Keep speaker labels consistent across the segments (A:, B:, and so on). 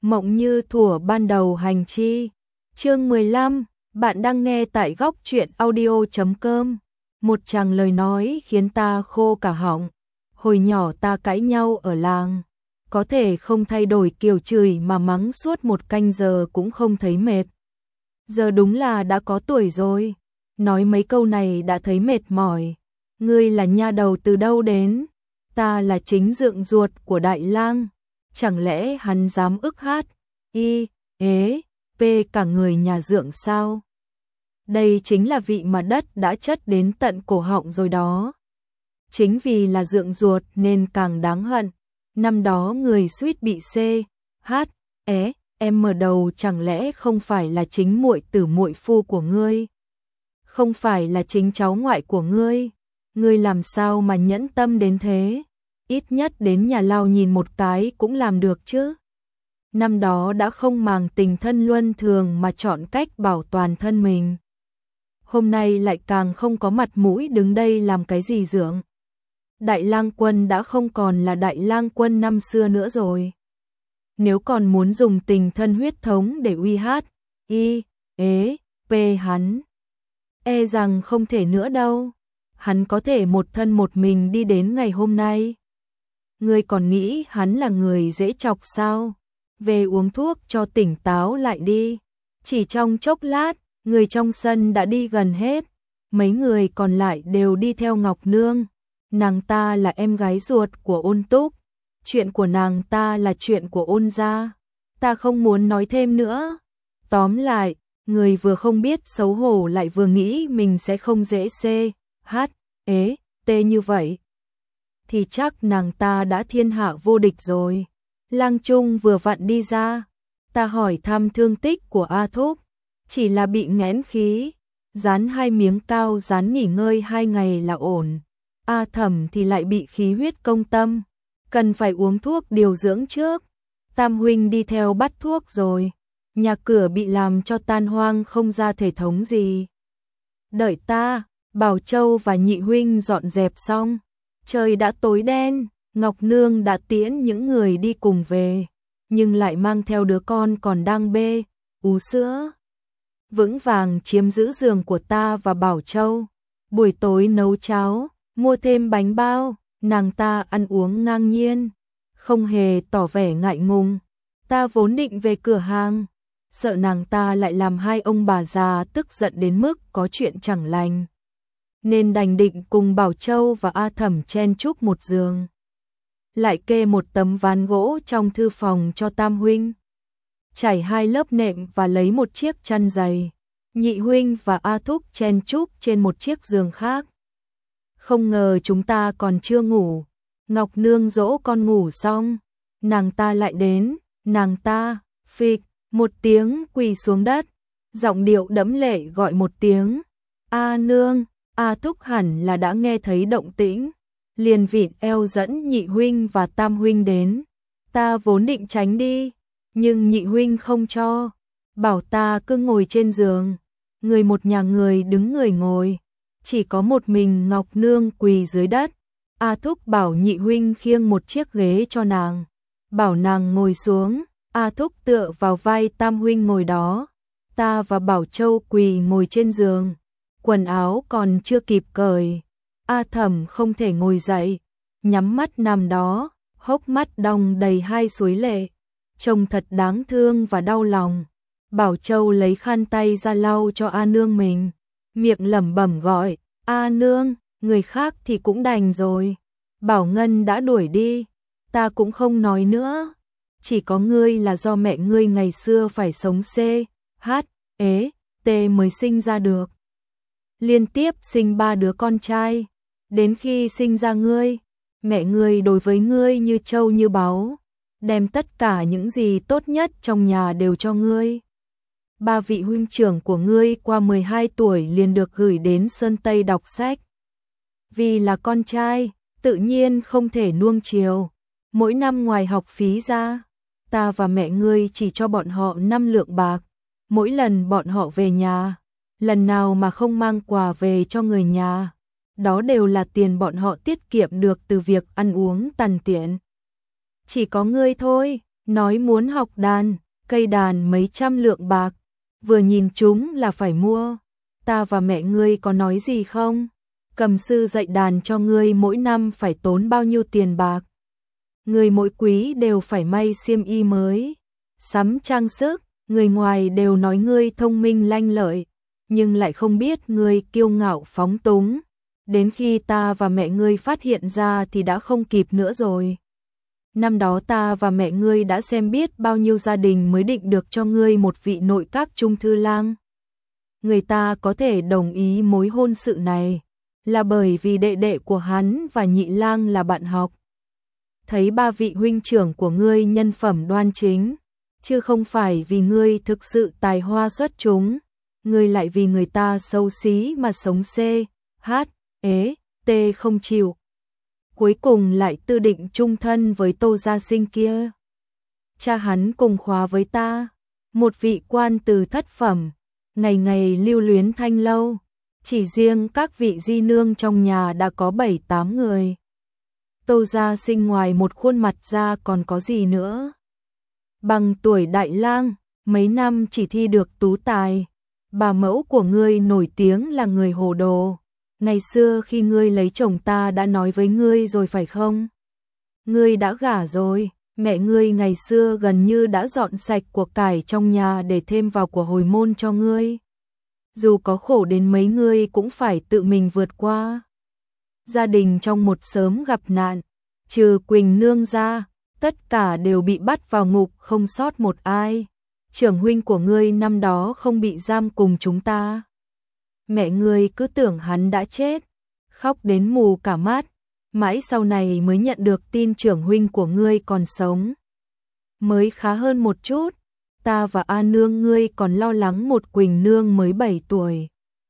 A: Mộng như thuở ban đầu hành chi. Chương 15, bạn đang nghe tại góc truyện audio.com. Một tràng lời nói khiến ta khô cả họng. Hồi nhỏ ta cãi nhau ở làng, có thể không thay đổi kiểu chửi mà mắng suốt một canh giờ cũng không thấy mệt. Giờ đúng là đã có tuổi rồi, nói mấy câu này đã thấy mệt mỏi. Ngươi là nha đầu từ đâu đến? Ta là chính dượng ruột của Đại Lang. Chẳng lẽ hắn dám ức hát, y, ế, p cả người nhà dượng sao? Đây chính là vị mà đất đã chất đến tận cổ họng rồi đó. Chính vì là dượng ruột nên càng đáng hận. Năm đó người suýt bị c, h, é, em mở đầu chẳng lẽ không phải là chính muội tử muội phu của ngươi? Không phải là chính cháu ngoại của ngươi? Ngươi làm sao mà nhẫn tâm đến thế? Ít nhất đến nhà lao nhìn một cái cũng làm được chứ. Năm đó đã không màng tình thân luân thường mà chọn cách bảo toàn thân mình. Hôm nay lại càng không có mặt mũi đứng đây làm cái gì dượng. Đại Lang Quân đã không còn là Đại Lang Quân năm xưa nữa rồi. Nếu còn muốn dùng tình thân huyết thống để uy hát, y, ế, p hắn, e rằng không thể nữa đâu. Hắn có thể một thân một mình đi đến ngày hôm nay. Ngươi còn nghĩ hắn là người dễ chọc sao? Về uống thuốc cho tỉnh táo lại đi. Chỉ trong chốc lát, người trong sân đã đi gần hết. Mấy người còn lại đều đi theo Ngọc Nương. Nàng ta là em gái ruột của Ôn Túc. Chuyện của nàng ta là chuyện của Ôn gia. Ta không muốn nói thêm nữa. Tóm lại, người vừa không biết xấu hổ lại vừa nghĩ mình sẽ không dễ c, h, ế, t như vậy. Thì chắc nàng ta đã thiên hạ vô địch rồi. Lang Trung vừa vặn đi ra. Ta hỏi thăm thương tích của A Thúc. Chỉ là bị nghẽn khí. Dán 2 miếng cao dán nghỉ ngơi 2 ngày là ổn. A Thẩm thì lại bị khí huyết công tâm. Cần phải uống thuốc điều dưỡng trước. Tam huynh đi theo bắt thuốc rồi. Nhà cửa bị làm cho tan hoang không ra thể thống gì. Đợi ta, Bảo Châu và Nhị huynh dọn dẹp xong. Trời đã tối đen, Ngọc Nương đã tiễn những người đi cùng về, nhưng lại mang theo đứa con còn đang bê, ú sữa. Vững vàng chiếm giữ giường của ta và Bảo Châu. Buổi tối nấu cháo, mua thêm bánh bao, nàng ta ăn uống ngang nhiên, không hề tỏ vẻ ngại ngùng. Ta vốn định về cửa hàng, sợ nàng ta lại làm 2 ông bà già tức giận đến mức có chuyện chẳng lành. Nên đành định cùng Bảo Châu và A Thẩm chen chúc một giường. Lại kê một tấm ván gỗ trong thư phòng cho Tam huynh. Trải 2 lớp nệm và lấy một chiếc chăn dày. Nhị huynh và A Thúc chen chúc trên một chiếc giường khác. Không ngờ chúng ta còn chưa ngủ. Ngọc Nương dỗ con ngủ xong, nàng ta lại đến, nàng ta, phịch, một tiếng quỳ xuống đất. Giọng điệu đẫm lệ gọi một tiếng, A Nương. A Thúc hẳn là đã nghe thấy động tĩnh, liền vịn eo dẫn Nhị huynh và Tam huynh đến. Ta vốn định tránh đi, nhưng Nhị huynh không cho, bảo ta cứ ngồi trên giường. Người một nhà người đứng người ngồi, chỉ có một mình Ngọc Nương quỳ dưới đất. A Thúc bảo Nhị huynh khiêng một chiếc ghế cho nàng, bảo nàng ngồi xuống. A Thúc tựa vào vai Tam huynh ngồi đó. Ta và Bảo Châu quỳ ngồi trên giường. Quần áo còn chưa kịp cởi, A Thẩm không thể ngồi dậy, nhắm mắt nằm đó, hốc mắt đong đầy 2 suối lệ, trông thật đáng thương và đau lòng. Bảo Châu lấy khăn tay ra lau cho A Nương mình, miệng lẩm bẩm gọi, A Nương, người khác thì cũng đành rồi. Bảo Ngân đã đuổi đi, ta cũng không nói nữa. Chỉ có ngươi là do mẹ ngươi ngày xưa phải sống c, h, ế, t mới sinh ra được. Liên tiếp sinh 3 đứa con trai, đến khi sinh ra ngươi, mẹ ngươi đối với ngươi như trâu như báu, đem tất cả những gì tốt nhất trong nhà đều cho ngươi. 3 vị huynh trưởng của ngươi qua 12 tuổi liền được gửi đến Sơn Tây đọc sách. Vì là con trai, tự nhiên không thể nuông chiều. Mỗi năm ngoài học phí ra, ta và mẹ ngươi chỉ cho bọn họ 5 lượng bạc. Mỗi lần bọn họ về nhà, lần nào mà không mang quà về cho người nhà, đó đều là tiền bọn họ tiết kiệm được từ việc ăn uống tằn tiện. Chỉ có ngươi thôi, nói muốn học đàn, cây đàn mấy trăm lượng bạc, vừa nhìn chúng là phải mua. Ta và mẹ ngươi có nói gì không? Cầm sư dạy đàn cho ngươi mỗi năm phải tốn bao nhiêu tiền bạc? Ngươi mỗi quý đều phải may xiêm y mới, sắm trang sức, người ngoài đều nói ngươi thông minh lanh lợi, nhưng lại không biết ngươi kiêu ngạo phóng túng. Đến khi ta và mẹ ngươi phát hiện ra thì đã không kịp nữa rồi. Năm đó ta và mẹ ngươi đã xem biết bao nhiêu gia đình mới định được cho ngươi một vị nội các trung thư lang. Người ta có thể đồng ý mối hôn sự này là bởi vì đệ đệ của hắn và nhị lang là bạn học. Thấy ba vị huynh trưởng của ngươi nhân phẩm đoan chính, chứ không phải vì ngươi thực sự tài hoa xuất chúng, ngươi lại vì người ta xấu xí mà sống không chịu. Cuối cùng lại tư định chung thân với Tô Gia Sinh kia. Cha hắn cùng khóa với ta, một vị quan từ thất phẩm, ngày ngày lưu luyến thanh lâu, chỉ riêng các vị di nương trong nhà đã có 7-8 người. Tô Gia Sinh ngoài một khuôn mặt ra còn có gì nữa? Bằng tuổi đại lang, mấy năm chỉ thi được tú tài. Bà mẫu của ngươi nổi tiếng là người hồ đồ. Ngày xưa khi ngươi lấy chồng ta đã nói với ngươi rồi phải không? Ngươi đã gả rồi, mẹ ngươi ngày xưa gần như đã dọn sạch của cải trong nhà để thêm vào của hồi môn cho ngươi. Dù có khổ đến mấy ngươi cũng phải tự mình vượt qua. Gia đình trong một xóm gặp nạn, trừ Quỳnh nương ra, tất cả đều bị bắt vào ngục không sót một ai. Trưởng huynh của ngươi năm đó không bị giam cùng chúng ta. Mẹ ngươi cứ tưởng hắn đã chết, khóc đến mù cả mắt, mãi sau này mới nhận được tin trưởng huynh của ngươi còn sống. Mới khá hơn một chút, ta và A nương ngươi còn lo lắng một Quỳnh nương mới 7 tuổi.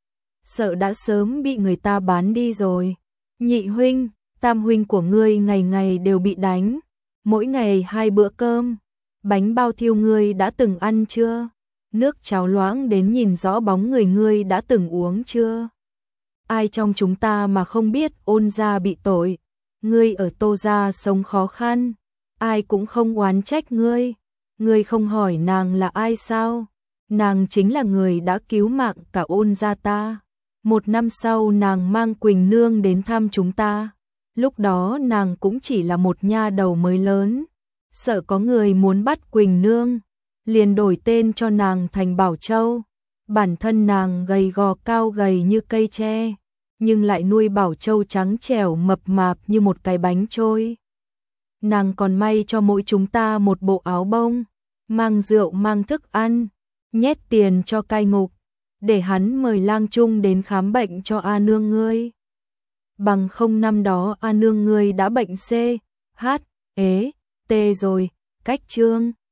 A: Sợ đã sớm bị người ta bán đi rồi. Nhị huynh, tam huynh của ngươi ngày ngày đều bị đánh, mỗi ngày 2 bữa cơm. Bánh bao thiêu ngươi đã từng ăn chưa? Nước cháo loãng đến nhìn rõ bóng người ngươi đã từng uống chưa? Ai trong chúng ta mà không biết Ôn gia bị tội, ngươi ở Tô gia sống khó khăn, ai cũng không oán trách ngươi. Ngươi không hỏi nàng là ai sao? Nàng chính là người đã cứu mạng cả Ôn gia ta. 1 năm sau nàng mang Quỳnh nương đến thăm chúng ta. Lúc đó nàng cũng chỉ là một nha đầu mới lớn. Sợ có người muốn bắt Quỳnh nương, liền đổi tên cho nàng thành Bảo Châu. Bản thân nàng gầy gò cao gầy như cây tre, nhưng lại nuôi Bảo Châu trắng trẻo mập mạp như một cái bánh trôi. Nàng còn may cho mỗi chúng ta một bộ áo bông, mang rượu mang thức ăn, nhét tiền cho cai ngục, để hắn mời lang trung đến khám bệnh cho A nương ngươi. Bằng không năm đó A nương ngươi đã bệnh C, H, T rồi, cách chương.